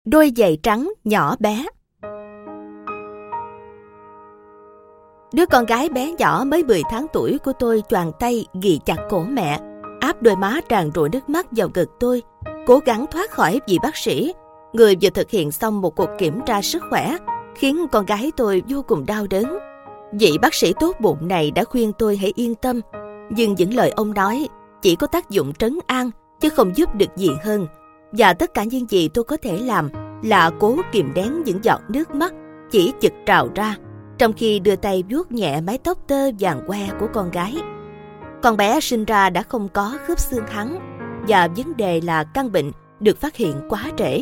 Đôi giày trắng nhỏ bé. Đứa con gái bé nhỏ mới 10 tháng tuổi của tôi choàng tay ghì chặt cổ mẹ, áp đôi má tràn trụi nước mắt vào ngực tôi, cố gắng thoát khỏi vị bác sĩ, người vừa thực hiện xong một cuộc kiểm tra sức khỏe, khiến con gái tôi vô cùng đau đớn. Vị bác sĩ tốt bụng này đã khuyên tôi hãy yên tâm, nhưng những lời ông nói chỉ có tác dụng trấn an, chứ không giúp được gì hơn. Và tất cả những gì tôi có thể làm là cố kìm nén những giọt nước mắt chỉ chực trào ra, trong khi đưa tay vuốt nhẹ mái tóc tơ vàng que của con gái. Con bé sinh ra đã không có khớp xương hắng, và vấn đề là căn bệnh được phát hiện quá trễ.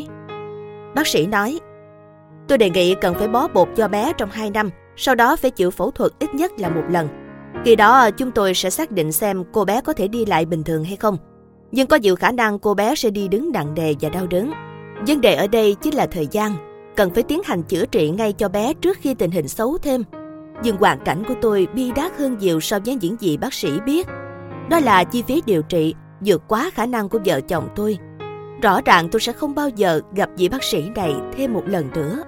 Bác sĩ nói, tôi đề nghị cần phải bó bột cho bé trong 2 năm, sau đó phải chịu phẫu thuật ít nhất là 1 lần. Khi đó chúng tôi sẽ xác định xem cô bé có thể đi lại bình thường hay không. Nhưng có nhiều khả năng cô bé sẽ đi đứng nặng nề và đau đớn. Vấn đề ở đây chính là thời gian, cần phải tiến hành chữa trị ngay cho bé trước khi tình hình xấu thêm. Nhưng hoàn cảnh của tôi bi đát hơn nhiều so với những gì bác sĩ biết. Đó là chi phí điều trị vượt quá khả năng của vợ chồng tôi. Rõ ràng tôi sẽ không bao giờ gặp vị bác sĩ này thêm một lần nữa.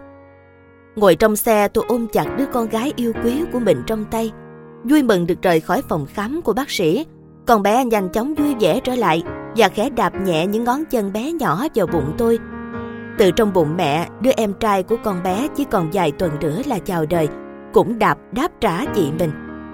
Ngồi trong xe, tôi ôm chặt đứa con gái yêu quý của mình trong tay, vui mừng được rời khỏi phòng khám của bác sĩ. Con bé nhanh chóng vui vẻ trở lại và khẽ đạp nhẹ những ngón chân bé nhỏ vào bụng tôi. Từ trong bụng mẹ, đứa em trai của con bé chỉ còn vài tuần nữa là chào đời, cũng đáp trả chị mình.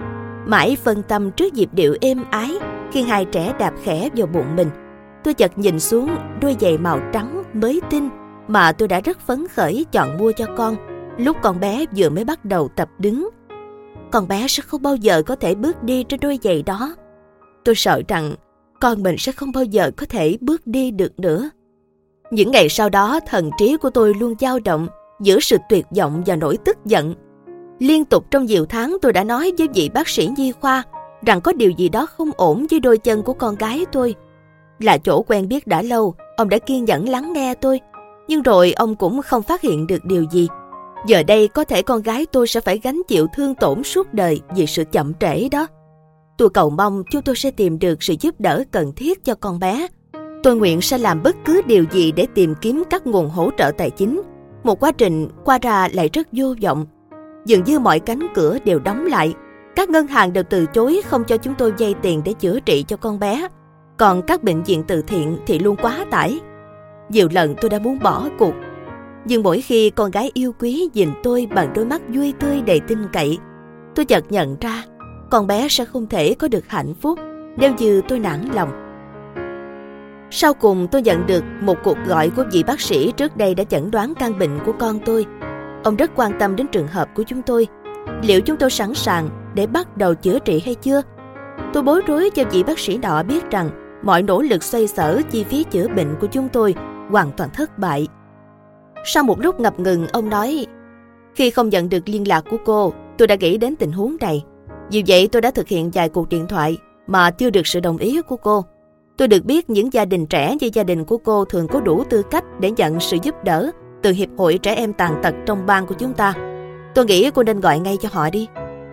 Mãi phân tâm trước nhịp điệu êm ái khi hai trẻ đạp khẽ vào bụng mình, tôi chợt nhìn xuống đôi giày màu trắng mới tinh mà tôi đã rất phấn khởi chọn mua cho con lúc con bé vừa mới bắt đầu tập đứng. Con bé sẽ không bao giờ có thể bước đi trên đôi giày đó. Tôi sợ rằng con mình sẽ không bao giờ có thể bước đi được nữa. Những ngày sau đó, thần trí của tôi luôn dao động giữa sự tuyệt vọng và nỗi tức giận. Liên tục trong nhiều tháng tôi đã nói với vị bác sĩ nhi khoa rằng có điều gì đó không ổn với đôi chân của con gái tôi. Là chỗ quen biết đã lâu, ông đã kiên nhẫn lắng nghe tôi, nhưng rồi ông cũng không phát hiện được điều gì. Giờ đây có thể con gái tôi sẽ phải gánh chịu thương tổn suốt đời vì sự chậm trễ đó. Tôi cầu mong chúng tôi sẽ tìm được sự giúp đỡ cần thiết cho con bé. Tôi nguyện sẽ làm bất cứ điều gì để tìm kiếm các nguồn hỗ trợ tài chính. Một quá trình qua ra lại rất vô vọng. Dường như mọi cánh cửa đều đóng lại. Các ngân hàng đều từ chối không cho chúng tôi vay tiền để chữa trị cho con bé. Còn các bệnh viện từ thiện thì luôn quá tải. Nhiều lần tôi đã muốn bỏ cuộc. Nhưng mỗi khi con gái yêu quý nhìn tôi bằng đôi mắt vui tươi đầy tin cậy, tôi chợt nhận ra con bé sẽ không thể có được hạnh phúc nếu như tôi nản lòng. Sau cùng tôi nhận được một cuộc gọi của vị bác sĩ trước đây đã chẩn đoán căn bệnh của con tôi. Ông rất quan tâm đến trường hợp của chúng tôi. Liệu chúng tôi sẵn sàng để bắt đầu chữa trị hay chưa? Tôi bối rối cho vị bác sĩ nọ biết rằng mọi nỗ lực xoay sở chi phí chữa bệnh của chúng tôi hoàn toàn thất bại. Sau một lúc ngập ngừng, ông nói, khi không nhận được liên lạc của cô, tôi đã nghĩ đến tình huống này. Vì vậy tôi đã thực hiện vài cuộc điện thoại mà chưa được sự đồng ý của cô. Tôi được biết những gia đình trẻ như gia đình của cô thường có đủ tư cách để nhận sự giúp đỡ từ Hiệp hội Trẻ Em Tàn Tật trong bang của chúng ta. Tôi nghĩ cô nên gọi ngay cho họ đi.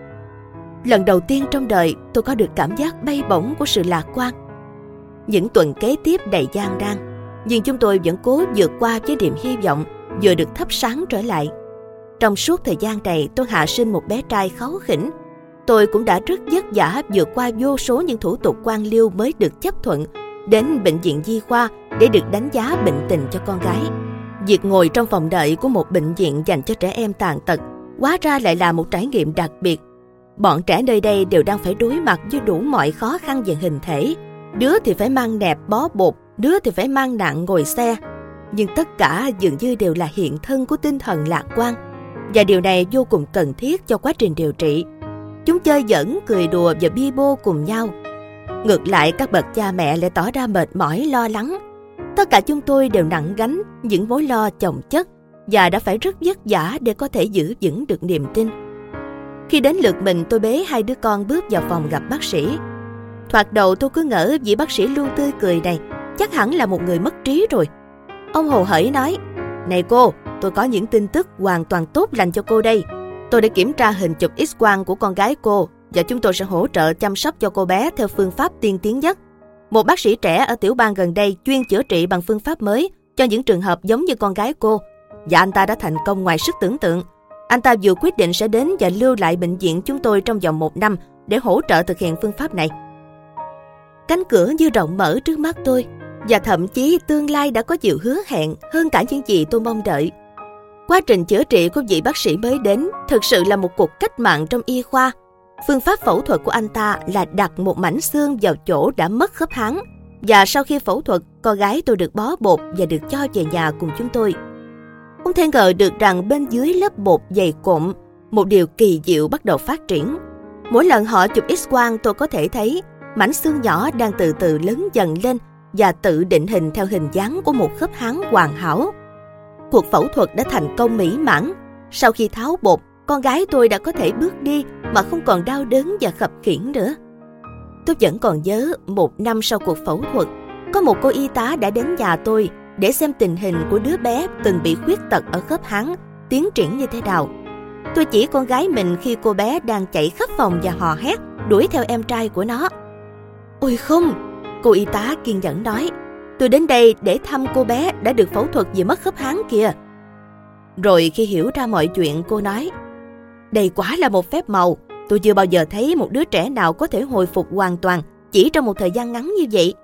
Lần đầu tiên trong đời tôi có được cảm giác bay bổng của sự lạc quan. Những tuần kế tiếp đầy gian nan, nhưng chúng tôi vẫn cố vượt qua với niềm hy vọng vừa được thắp sáng trở lại. Trong suốt thời gian này tôi hạ sinh một bé trai kháu khỉnh. Tôi cũng đã rất vất vả vượt qua vô số những thủ tục quan liêu mới được chấp thuận đến bệnh viện nhi khoa để được đánh giá bệnh tình cho con gái. Việc ngồi trong phòng đợi của một bệnh viện dành cho trẻ em tàn tật hóa ra lại là một trải nghiệm đặc biệt. Bọn trẻ nơi đây đều đang phải đối mặt với đủ mọi khó khăn về hình thể. Đứa thì phải mang nẹp bó bột, đứa thì phải mang nặng ngồi xe. Nhưng tất cả dường như đều là hiện thân của tinh thần lạc quan. Và điều này vô cùng cần thiết cho quá trình điều trị. Chúng chơi giỡn, cười đùa và bi bô cùng nhau. Ngược lại, các bậc cha mẹ lại tỏ ra mệt mỏi, lo lắng. Tất cả chúng tôi đều nặng gánh những mối lo chồng chất và đã phải rất vất vả để có thể giữ vững được niềm tin. Khi đến lượt mình, tôi bế hai đứa con bước vào phòng gặp bác sĩ. Thoạt đầu tôi cứ ngỡ vị bác sĩ luôn tươi cười này chắc hẳn là một người mất trí rồi. Ông hồ hởi nói, này cô, tôi có những tin tức hoàn toàn tốt lành cho cô đây. Tôi đã kiểm tra hình chụp X-quang của con gái cô và chúng tôi sẽ hỗ trợ chăm sóc cho cô bé theo phương pháp tiên tiến nhất. Một bác sĩ trẻ ở tiểu bang gần đây chuyên chữa trị bằng phương pháp mới Cho những trường hợp giống như con gái cô, và anh ta đã thành công ngoài sức tưởng tượng. Anh ta vừa quyết định sẽ đến và lưu lại bệnh viện chúng tôi trong vòng 1 năm để hỗ trợ thực hiện phương pháp này. Cánh cửa như rộng mở trước mắt tôi, và thậm chí tương lai đã có nhiều hứa hẹn hơn cả những gì tôi mong đợi. Quá trình chữa trị của vị bác sĩ mới đến thực sự là một cuộc cách mạng trong y khoa. Phương pháp phẫu thuật của anh ta là đặt một mảnh xương vào chỗ đã mất khớp háng, và sau khi phẫu thuật, con gái tôi được bó bột và được cho về nhà cùng chúng tôi. Không thể ngờ được rằng bên dưới lớp bột dày cộm, một điều kỳ diệu bắt đầu phát triển. Mỗi lần họ chụp X-quang, tôi có thể thấy mảnh xương nhỏ đang từ từ lớn dần lên và tự định hình theo hình dáng của một khớp háng hoàn hảo. Cuộc phẫu thuật đã thành công mỹ mãn. Sau khi tháo bột, con gái tôi đã có thể bước đi mà không còn đau đớn và khập khiễng nữa. Tôi vẫn còn nhớ 1 năm sau cuộc phẫu thuật, có một cô y tá đã đến nhà tôi để xem tình hình của đứa bé từng bị khuyết tật ở khớp háng tiến triển như thế nào. Tôi chỉ con gái mình khi cô bé đang chạy khắp phòng và hò hét đuổi theo em trai của nó. Ôi không, cô y tá kiên nhẫn nói, tôi đến đây để thăm cô bé đã được phẫu thuật vì mất khớp háng kìa. Rồi khi hiểu ra mọi chuyện, cô nói, đây quả là một phép màu. Tôi chưa bao giờ thấy một đứa trẻ nào có thể hồi phục hoàn toàn chỉ trong một thời gian ngắn như vậy.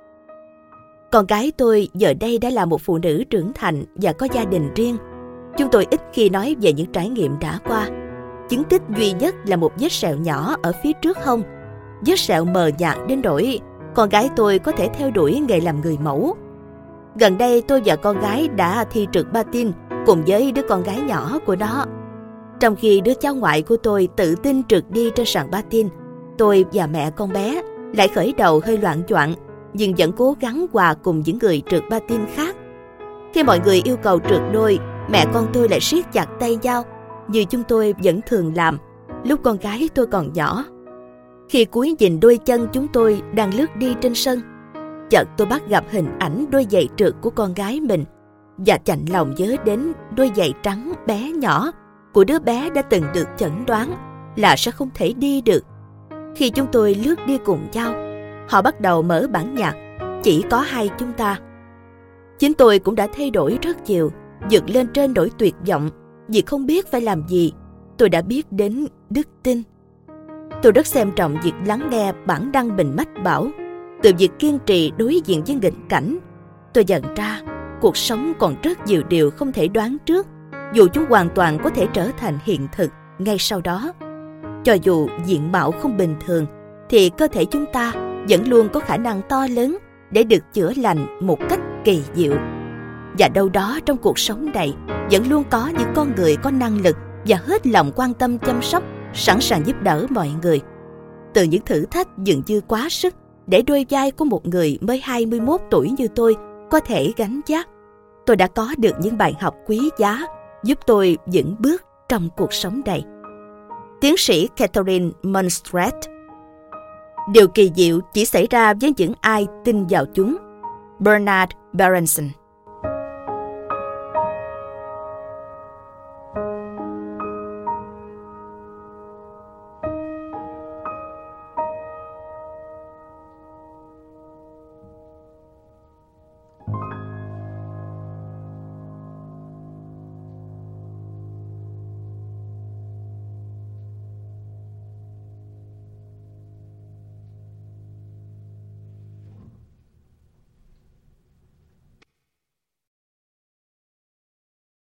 Con gái tôi giờ đây đã là một phụ nữ trưởng thành và có gia đình riêng. Chúng tôi ít khi nói về những trải nghiệm đã qua. Chứng tích duy nhất là một vết sẹo nhỏ ở phía trước hông. Vết sẹo mờ nhạt đến nỗi con gái tôi có thể theo đuổi nghề làm người mẫu. Gần đây tôi và con gái đã thi trượt patin cùng với đứa con gái nhỏ của nó. Trong khi đứa cháu ngoại của tôi tự tin trượt đi trên sàn patin, tôi và mẹ con bé lại khởi đầu hơi loạng choạng, nhưng vẫn cố gắng hòa cùng những người trượt patin khác. Khi mọi người yêu cầu trượt đôi, mẹ con tôi lại siết chặt tay nhau, như chúng tôi vẫn thường làm lúc con gái tôi còn nhỏ. Khi cúi nhìn đôi chân chúng tôi đang lướt đi trên sân, chợt tôi bắt gặp hình ảnh đôi giày trượt của con gái mình và chạnh lòng nhớ đến đôi giày trắng bé nhỏ của đứa bé đã từng được chẩn đoán là sẽ không thể đi được. Khi chúng tôi lướt đi cùng nhau, họ bắt đầu mở bản nhạc Chỉ có hai chúng ta. Chính tôi cũng đã thay đổi rất nhiều, vượt lên trên nỗi tuyệt vọng vì không biết phải làm gì. Tôi đã biết đến đức tin. Tôi rất xem trọng việc lắng nghe bản năng bình mách bảo. Từ việc kiên trì đối diện với nghịch cảnh, tôi nhận ra cuộc sống còn rất nhiều điều không thể đoán trước, dù chúng hoàn toàn có thể trở thành hiện thực ngay sau đó. Cho dù diện mạo không bình thường, thì cơ thể chúng ta vẫn luôn có khả năng to lớn để được chữa lành một cách kỳ diệu. Và đâu đó trong cuộc sống này vẫn luôn có những con người có năng lực và hết lòng quan tâm chăm sóc, sẵn sàng giúp đỡ mọi người. Từ những thử thách dường như quá sức để đôi vai của một người mới 21 tuổi như tôi có thể gánh vác, tôi đã có được những bài học quý giá giúp tôi vững bước trong cuộc sống này. Tiến sĩ Catherine Monstret. Điều kỳ diệu chỉ xảy ra với những ai tin vào chúng. Bernard Berenson.